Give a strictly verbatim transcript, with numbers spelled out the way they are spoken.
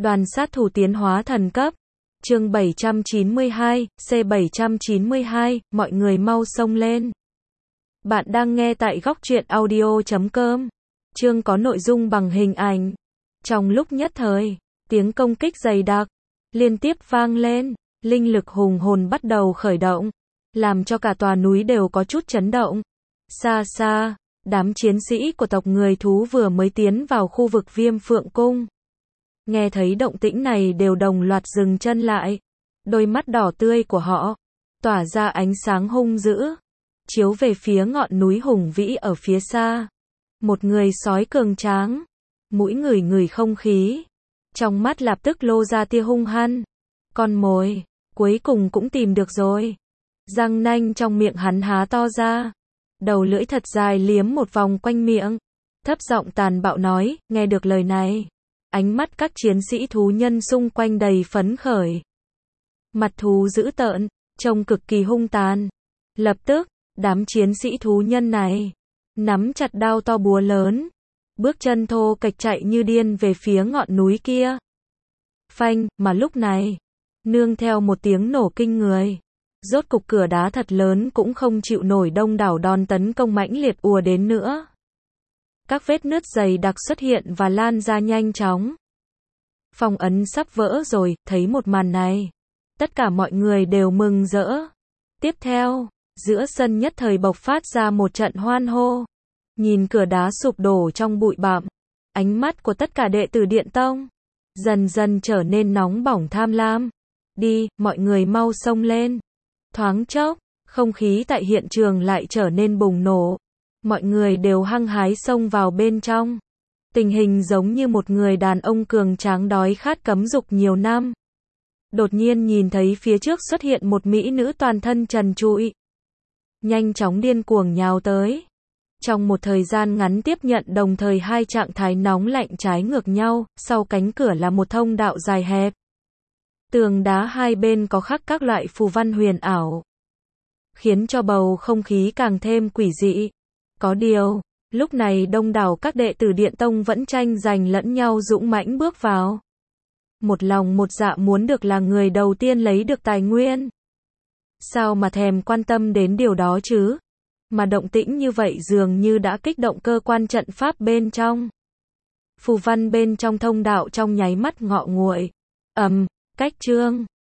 Đoàn sát thủ tiến hóa thần cấp. Chương bảy trăm chín mươi hai, C bảy trăm chín mươi hai, mọi người mau xông lên. Bạn đang nghe tại góc truyện audio chấm com. Chương có nội dung bằng hình ảnh. Trong lúc nhất thời, tiếng công kích dày đặc liên tiếp vang lên, linh lực hùng hồn bắt đầu khởi động, làm cho cả tòa núi đều có chút chấn động. Xa xa, đám chiến sĩ của tộc người thú vừa mới tiến vào khu vực Viêm Phượng Cung. Nghe thấy động tĩnh này đều đồng loạt dừng chân lại. Đôi mắt đỏ tươi của họ tỏa ra ánh sáng hung dữ, chiếu về phía ngọn núi hùng vĩ ở phía xa. Một người sói cường tráng, mũi ngửi ngửi không khí, trong mắt lập tức lô ra tia hung hăng. Con mồi, cuối cùng cũng tìm được rồi. Răng nanh trong miệng hắn há to ra, đầu lưỡi thật dài liếm một vòng quanh miệng, thấp giọng tàn bạo nói. Nghe được lời này, ánh mắt các chiến sĩ thú nhân xung quanh đầy phấn khởi. Mặt thú dữ tợn, trông cực kỳ hung tàn. Lập tức, đám chiến sĩ thú nhân này nắm chặt đao to búa lớn, bước chân thô kệch chạy như điên về phía ngọn núi kia. Phanh, mà lúc này, nương theo một tiếng nổ kinh người, rốt cục cửa đá thật lớn cũng không chịu nổi đông đảo đòn tấn công mãnh liệt ùa đến nữa. Các vết nứt dày đặc xuất hiện và lan ra nhanh chóng. Phong ấn sắp vỡ rồi. Thấy một màn này, tất cả mọi người đều mừng rỡ. Tiếp theo, giữa sân nhất thời bộc phát ra một trận hoan hô. Nhìn cửa đá sụp đổ trong bụi bặm, ánh mắt của tất cả đệ tử Điện Tông dần dần trở nên nóng bỏng tham lam. Đi, mọi người mau xông lên. Thoáng chốc, không khí tại hiện trường lại trở nên bùng nổ. Mọi người đều hăng hái xông vào bên trong. Tình hình giống như một người đàn ông cường tráng đói khát cấm dục nhiều năm. Đột nhiên nhìn thấy phía trước xuất hiện một mỹ nữ toàn thân trần trụi, nhanh chóng điên cuồng nhào tới. Trong một thời gian ngắn tiếp nhận đồng thời hai trạng thái nóng lạnh trái ngược nhau. Sau cánh cửa là một thông đạo dài hẹp. Tường đá hai bên có khắc các loại phù văn huyền ảo, khiến cho bầu không khí càng thêm quỷ dị. Có điều, lúc này đông đảo các đệ tử Điện Tông vẫn tranh giành lẫn nhau dũng mãnh bước vào. Một lòng một dạ muốn được là người đầu tiên lấy được tài nguyên. Sao mà thèm quan tâm đến điều đó chứ? Mà động tĩnh như vậy dường như đã kích động cơ quan trận pháp bên trong. Phù văn bên trong thông đạo trong nháy mắt ngọ nguậy. Ầm, cách chương.